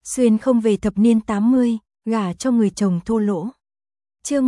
Xuyên không về thập niên 80, gả cho người chồng thô lỗ. Chương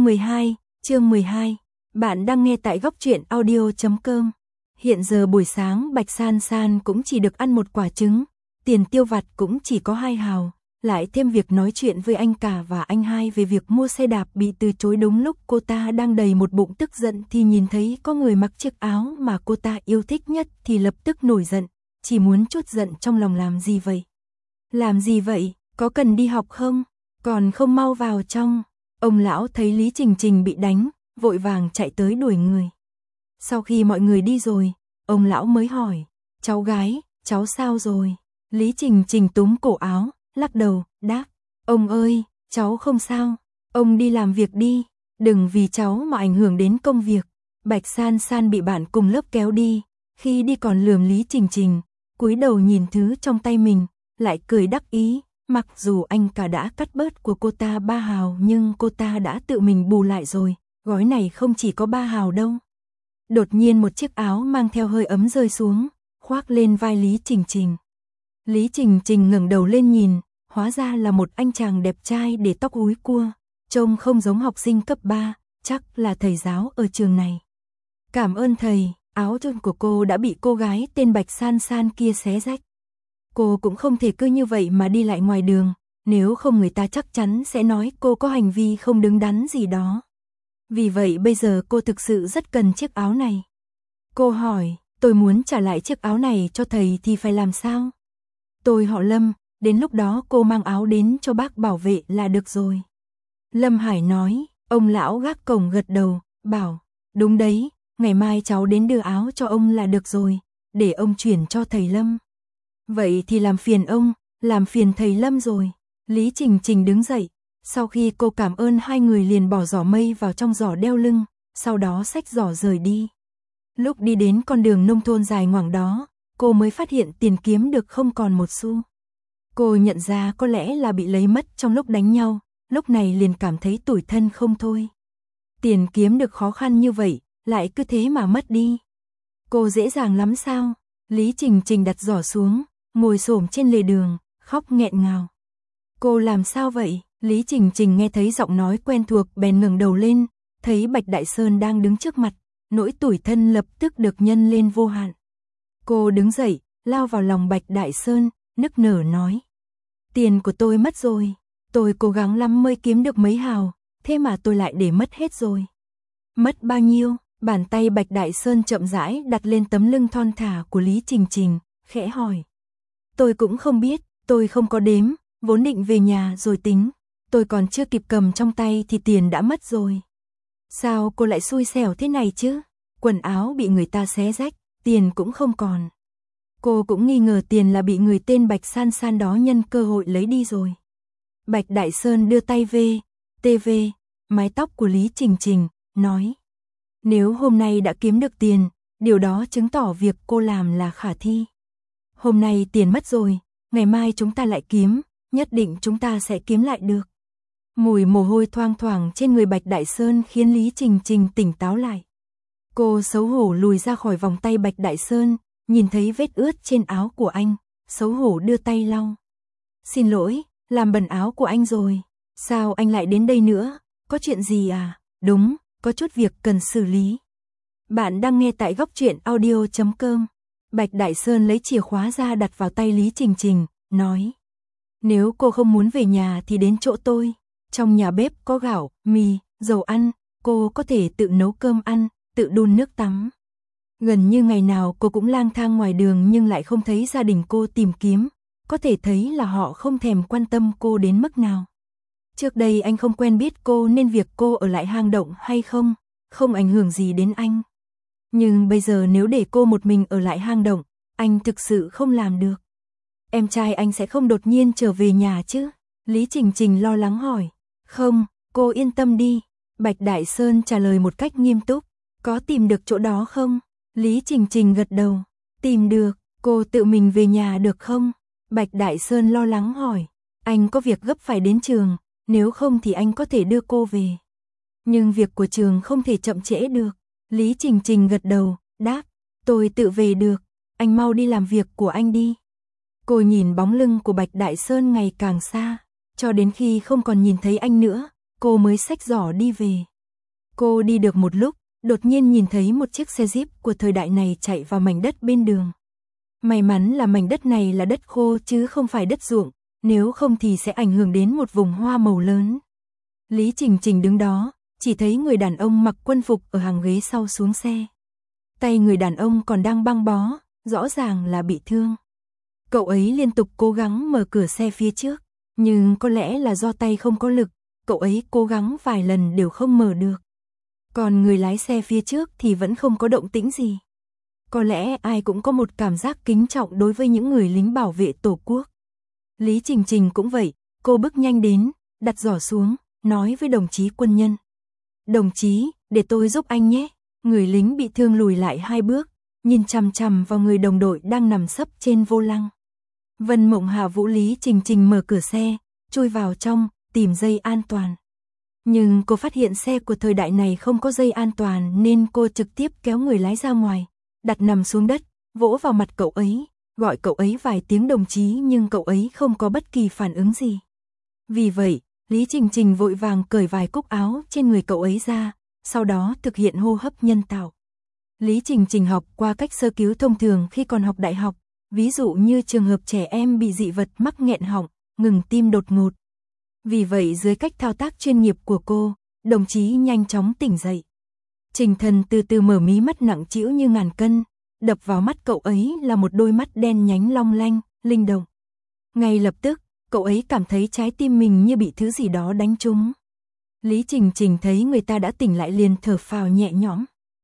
12, bạn đang nghe tại góc truyện audio.com. Hiện giờ buổi sáng Bạch San San cũng chỉ được ăn một quả trứng, tiền tiêu vặt cũng chỉ có 2 hào, lại thêm việc nói chuyện với anh cả và anh hai về việc mua xe đạp bị từ chối đúng lúc cô ta đang đầy một bụng tức giận thì nhìn thấy có người mặc chiếc áo mà cô ta yêu thích nhất thì lập tức nổi giận, chỉ muốn trút giận trong lòng. Làm gì vậy? Làm gì vậy? Có cần đi học không? Còn không mau vào trong. Ông lão thấy Lý Trình Trình bị đánh, vội vàng chạy tới đuổi người. Sau khi mọi người đi rồi, ông lão mới hỏi, cháu gái, cháu sao rồi? Lý Trình Trình túm cổ áo, lắc đầu, đáp, ông ơi, cháu không sao, ông đi làm việc đi, đừng vì cháu mà ảnh hưởng đến công việc. Bạch San San bị bạn cùng lớp kéo đi, khi đi còn lườm Lý Trình Trình, cúi đầu nhìn thứ trong tay mình, lại cười đắc ý. Mặc dù anh cả đã cắt bớt của cô ta 3 hào nhưng cô ta đã tự mình bù lại rồi, gói này không chỉ có 3 hào đâu. Đột nhiên một chiếc áo mang theo hơi ấm rơi xuống, khoác lên vai Lý Trình Trình. Lý Trình Trình ngẩng đầu lên nhìn, hóa ra là một anh chàng đẹp trai để tóc húi cua, trông không giống học sinh cấp 3, chắc là thầy giáo ở trường này. Cảm ơn thầy, áo thun của cô đã bị cô gái tên Bạch San San kia xé rách. Cô cũng không thể cứ như vậy mà đi lại ngoài đường, nếu không người ta chắc chắn sẽ nói cô có hành vi không đứng đắn gì đó. Vì vậy bây giờ cô thực sự rất cần chiếc áo này. Cô hỏi, tôi muốn trả lại chiếc áo này cho thầy thì phải làm sao? Tôi họ Lâm, đến lúc đó cô mang áo đến cho bác bảo vệ là được rồi. Lâm Hải nói, ông lão gác cổng gật đầu, bảo, đúng đấy, ngày mai cháu đến đưa áo cho ông là được rồi, để ông chuyển cho thầy Lâm. Vậy thì làm phiền ông, làm phiền thầy Lâm rồi. Lý Trình Trình đứng dậy, sau khi cô cảm ơn hai người liền bỏ giỏ mây vào trong giỏ đeo lưng, sau đó xách giỏ rời đi. Lúc đi đến con đường nông thôn dài ngoằng đó, cô mới phát hiện tiền kiếm được không còn một xu. Cô nhận ra có lẽ là bị lấy mất trong lúc đánh nhau, lúc này liền cảm thấy tủi thân không thôi. Tiền kiếm được khó khăn như vậy, lại cứ thế mà mất đi. Cô dễ dàng lắm sao? Lý Trình Trình đặt giỏ xuống, ngồi xổm trên lề đường, khóc nghẹn ngào. Cô làm sao vậy? Lý Trình Trình nghe thấy giọng nói quen thuộc bèn ngẩng đầu lên, thấy Bạch Đại Sơn đang đứng trước mặt, nỗi tủi thân lập tức được nhân lên vô hạn. Cô đứng dậy, lao vào lòng Bạch Đại Sơn, nức nở nói. Tiền của tôi mất rồi, tôi cố gắng lắm mới kiếm được mấy hào, thế mà tôi lại để mất hết rồi. Mất bao nhiêu? Bàn tay Bạch Đại Sơn chậm rãi đặt lên tấm lưng thon thả của Lý Trình Trình, khẽ hỏi. Tôi cũng không biết, tôi không có đếm, vốn định về nhà rồi tính. Tôi còn chưa kịp cầm trong tay thì tiền đã mất rồi. Sao cô lại xui xẻo thế này chứ? Quần áo bị người ta xé rách, tiền cũng không còn. Cô cũng nghi ngờ tiền là bị người tên Bạch San San đó nhân cơ hội lấy đi rồi. Bạch Đại Sơn đưa tay về, mái tóc của Lý Trình Trình, nói. Nếu hôm nay đã kiếm được tiền, điều đó chứng tỏ việc cô làm là khả thi. Hôm nay tiền mất rồi, ngày mai chúng ta lại kiếm, nhất định chúng ta sẽ kiếm lại được. Mùi mồ hôi thoang thoảng trên người Bạch Đại Sơn khiến Lý Trình Trình tỉnh táo lại. Cô xấu hổ lùi ra khỏi vòng tay Bạch Đại Sơn, nhìn thấy vết ướt trên áo của anh, xấu hổ đưa tay lau. Xin lỗi, làm bẩn áo của anh rồi. Sao anh lại đến đây nữa? Có chuyện gì à? Đúng, có chút việc cần xử lý. Bạn đang nghe tại góc truyện audio.com. Bạch Đại Sơn lấy chìa khóa ra đặt vào tay Lý Trình Trình, nói. Nếu cô không muốn về nhà thì đến chỗ tôi. Trong nhà bếp có gạo, mì, dầu ăn, cô có thể tự nấu cơm ăn, tự đun nước tắm. Gần như ngày nào cô cũng lang thang ngoài đường nhưng lại không thấy gia đình cô tìm kiếm. Có thể thấy là họ không thèm quan tâm cô đến mức nào. Trước đây anh không quen biết cô nên việc cô ở lại hang động hay không ảnh hưởng gì đến anh. Nhưng bây giờ nếu để cô một mình ở lại hang động, anh thực sự không làm được. Em trai anh sẽ không đột nhiên trở về nhà chứ? Lý Trình Trình lo lắng hỏi. Không, cô yên tâm đi. Bạch Đại Sơn trả lời một cách nghiêm túc. Có tìm được chỗ đó không? Lý Trình Trình gật đầu. Tìm được, cô tự mình về nhà được không? Bạch Đại Sơn lo lắng hỏi. Anh có việc gấp phải đến trường, nếu không thì anh có thể đưa cô về. Nhưng việc của trường không thể chậm trễ được. Lý Trình Trình gật đầu, đáp. Tôi tự về được, anh mau đi làm việc của anh đi. Cô nhìn bóng lưng của Bạch Đại Sơn ngày càng xa, cho đến khi không còn nhìn thấy anh nữa, cô mới xách giỏ đi về. Cô đi được một lúc, đột nhiên nhìn thấy một chiếc xe Jeep của thời đại này chạy vào mảnh đất bên đường. May mắn là mảnh đất này là đất khô chứ không phải đất ruộng, nếu không thì sẽ ảnh hưởng đến một vùng hoa màu lớn. Lý Trình Trình đứng đó, chỉ thấy người đàn ông mặc quân phục ở hàng ghế sau xuống xe. Tay người đàn ông còn đang băng bó, rõ ràng là bị thương. Cậu ấy liên tục cố gắng mở cửa xe phía trước, nhưng có lẽ là do tay không có lực, cậu ấy cố gắng vài lần đều không mở được. Còn người lái xe phía trước thì vẫn không có động tĩnh gì. Có lẽ ai cũng có một cảm giác kính trọng đối với những người lính bảo vệ Tổ quốc. Lý Trình Trình cũng vậy, cô bước nhanh đến, đặt giỏ xuống, nói với đồng chí quân nhân. Đồng chí, để tôi giúp anh nhé. Người lính bị thương lùi lại 2 bước, nhìn chằm chằm vào người đồng đội đang nằm sấp trên vô lăng. Vân Mộng Hạ Vũ Lý Trình Trình mở cửa xe, chui vào trong, tìm dây an toàn. Nhưng cô phát hiện xe của thời đại này không có dây an toàn nên cô trực tiếp kéo người lái ra ngoài, đặt nằm xuống đất, vỗ vào mặt cậu ấy, gọi cậu ấy vài tiếng đồng chí nhưng cậu ấy không có bất kỳ phản ứng gì. Vì vậy, Lý Trình Trình vội vàng cởi vài cúc áo trên người cậu ấy ra, sau đó thực hiện hô hấp nhân tạo. Lý Trình Trình học qua cách sơ cứu thông thường khi còn học đại học, ví dụ như trường hợp trẻ em bị dị vật mắc nghẹn họng, ngừng tim đột ngột. Vì vậy dưới cách thao tác chuyên nghiệp của cô, đồng chí nhanh chóng tỉnh dậy. Trình Thần từ từ mở mí mắt nặng trĩu như ngàn cân, đập vào mắt cậu ấy là một đôi mắt đen nhánh long lanh, linh động. Ngay lập tức, cậu ấy cảm thấy trái tim mình như bị thứ gì đó đánh trúng. Lý Trình Trình thấy người ta đã tỉnh lại liền thở phào nhẹ nhõm.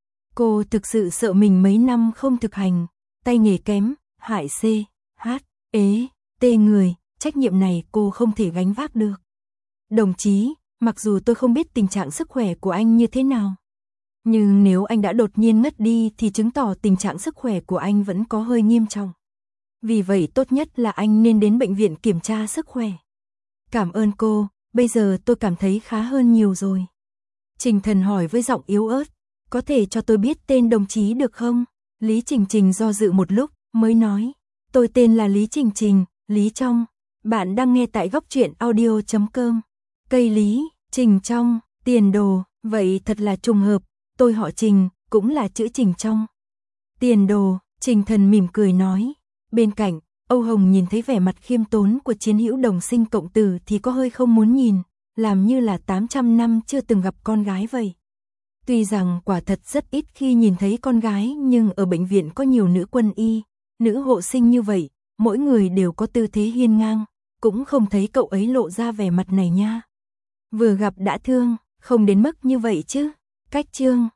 Cô thực sự sợ mình mấy năm không thực hành, tay nghề kém, hại C, H, ế, T người, trách nhiệm này cô không thể gánh vác được. Đồng chí, mặc dù tôi không biết tình trạng sức khỏe của anh như thế nào, nhưng nếu anh đã đột nhiên ngất đi thì chứng tỏ tình trạng sức khỏe của anh vẫn có hơi nghiêm trọng. Vì vậy tốt nhất là anh nên đến bệnh viện kiểm tra sức khỏe. Cảm ơn cô, bây giờ tôi cảm thấy khá hơn nhiều rồi. Trình Thần hỏi với giọng yếu ớt, có thể cho tôi biết tên đồng chí được không? Lý Trình Trình do dự một lúc, mới nói, tôi tên là Lý Trình Trình, Lý Trong. Bạn đang nghe tại góc truyện audio.com. Cây Lý, Trình Trong, tiền đồ, vậy thật là trùng hợp, tôi họ Trình, cũng là chữ Trình Trong. Tiền đồ, Trình Thần mỉm cười nói. Bên cạnh, Âu Hồng nhìn thấy vẻ mặt khiêm tốn của chiến hữu đồng sinh cộng tử thì có hơi không muốn nhìn, làm như là 800 năm chưa từng gặp con gái vậy. Tuy rằng quả thật rất ít khi nhìn thấy con gái nhưng ở bệnh viện có nhiều nữ quân y, nữ hộ sinh như vậy, mỗi người đều có tư thế hiên ngang, cũng không thấy cậu ấy lộ ra vẻ mặt này nha. Vừa gặp đã thương, không đến mức như vậy chứ. Cách chương